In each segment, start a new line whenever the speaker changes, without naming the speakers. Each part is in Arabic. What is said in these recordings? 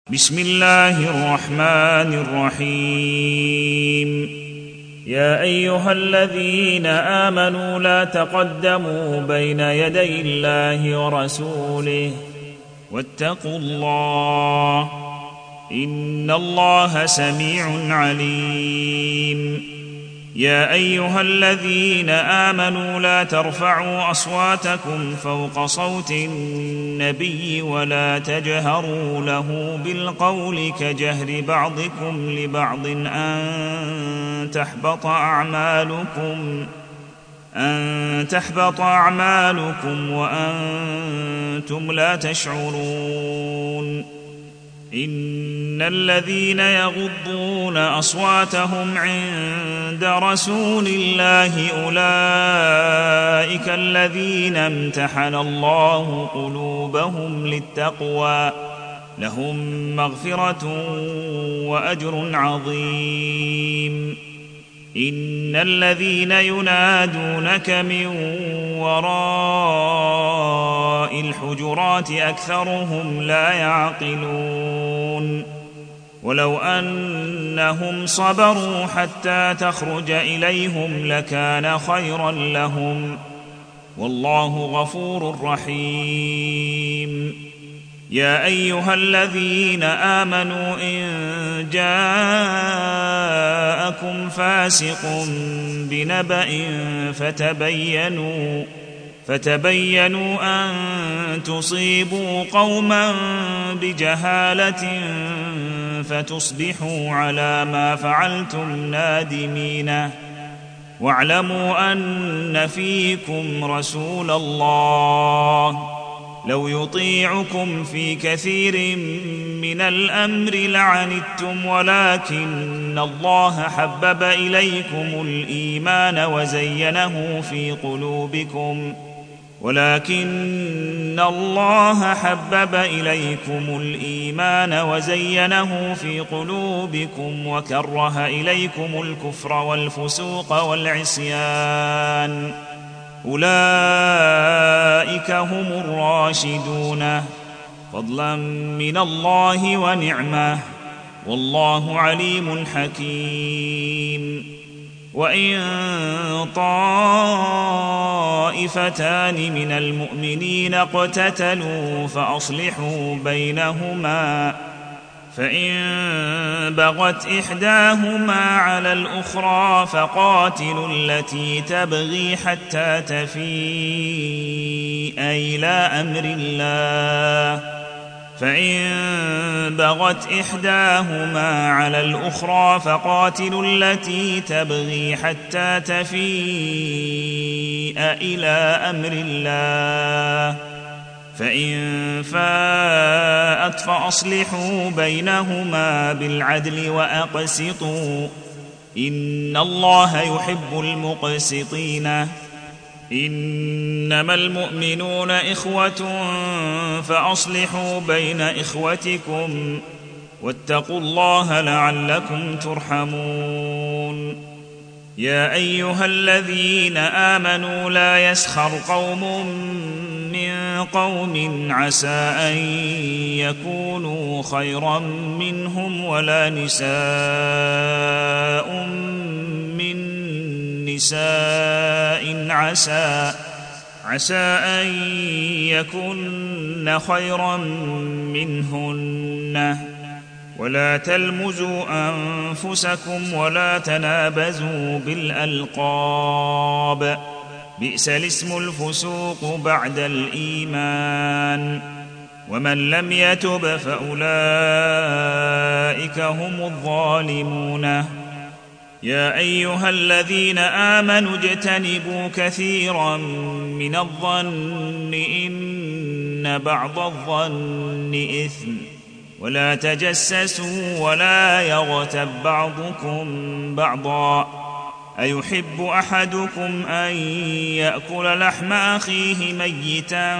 بسم الله الرحمن الرحيم. يا أيها الذين آمنوا لا تقدموا بين يدي الله ورسوله واتقوا الله إن الله سميع عليم. يا أيها الذين آمنوا لا ترفعوا أصواتكم فوق صوت النبي ولا تجهروا له بالقول كجهر بعضكم لبعض أن تحبط أعمالكم وأنتم لا تشعرون. إن الذين يغضون أصواتهم عند رسول الله أولئك الذين امتحن الله قلوبهم للتقوى لهم مغفرة وأجر عظيم. إن الذين ينادونك من وراء الحجرات أكثرهم لا يعقلون. ولو أنهم صبروا حتى تخرج إليهم لكان خيرا لهم والله غفور رحيم. يا أيها الذين آمنوا إن جاءكم فاسق بنبأ فتبينوا أن تصيبوا قوما بجهالة فتصبحوا على ما فعلتم نادمين. واعلموا أن فيكم رسول الله لو يطيعكم في كثير من الأمر لعنتم ولكن الله حبب إليكم الإيمان وزينه في قلوبكم وكره إليكم الكفر والفسوق والعصيان أولئك هم الراشدون فضلا من الله ونعمة والله عليم حكيم. وإن طائفتان من المؤمنين اقتتلوا فأصلحوا بينهما فإن بغت إحداهما على الأخرى فقاتلوا التي تبغي حتى تفيء إلى أمر الله فإن بغت إحداهما على الأخرى فقاتلوا التي تبغي حتى تفيء إلى أمر الله فإن فاءت فأصلحوا بينهما بالعدل وأقسطوا إن الله يحب المقسطين. إنما المؤمنون إخوة فأصلحوا بين إخوتكم واتقوا الله لعلكم ترحمون. يا أيها الذين آمنوا لا يسخر قوم من قوم عسى أن يكونوا خيرا منهم ولا نساء من نساء عسى أن يكن خيرا منهن ولا تلمزوا أنفسكم ولا تنابزوا بالألقاب بئس الاسم الفسوق بعد الإيمان ومن لم يتب فأولئك هم الظالمون. يا أيها الذين آمنوا اجتنبوا كثيرا من الظن إن بعض الظن إثم ولا تجسسوا ولا يغتب بعضكم بعضا أيحب أحدكم أن يأكل لحم أخيه ميتا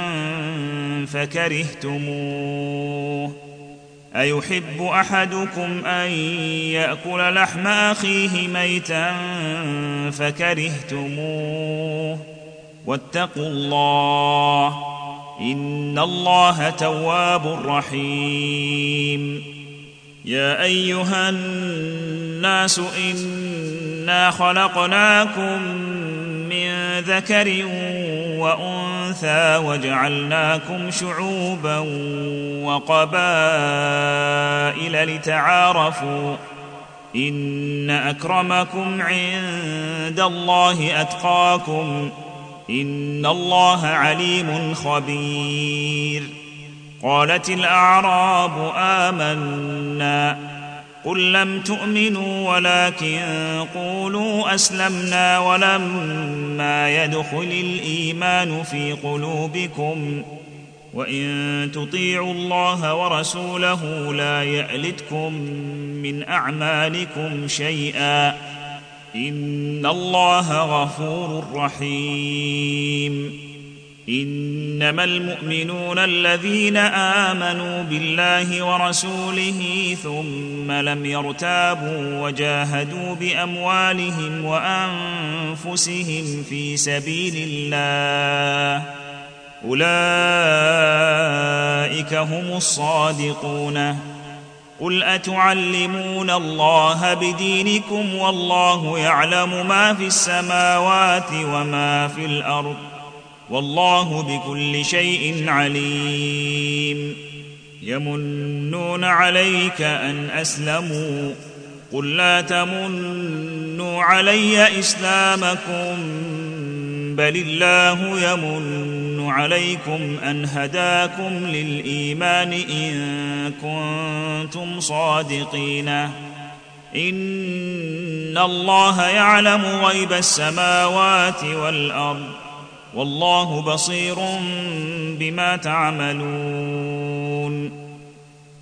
فكرهتموه واتقوا الله إن الله تواب رحيم. يا أيها الناس إنا خلقناكم من ذكر وأنثى وجعلناكم شعوبا وقبائل لتعارفوا إن أكرمكم عند الله أتقاكم إن الله عليم خبير. قالت الأعراب آمنا قل لم تؤمنوا ولكن قولوا أسلمنا ولما يدخل الإيمان في قلوبكم وإن تطيعوا الله ورسوله لا يألتكم من أعمالكم شيئا إن الله غفور رحيم. إنما المؤمنون الذين آمنوا بالله ورسوله ثم لم يرتابوا وجاهدوا بأموالهم وأنفسهم في سبيل الله أولئك هم الصادقون. قل أتعلمون الله بدينكم والله يعلم ما في السماوات وما في الأرض والله بكل شيء عليم. يمنون عليك أن أسلموا قل لا تمنوا علي إسلامكم بل الله يمن عليكم أن هداكم للإيمان إن كنتم صادقين. إن الله يعلم غيب السماوات والأرض والله بصير بما تعملون.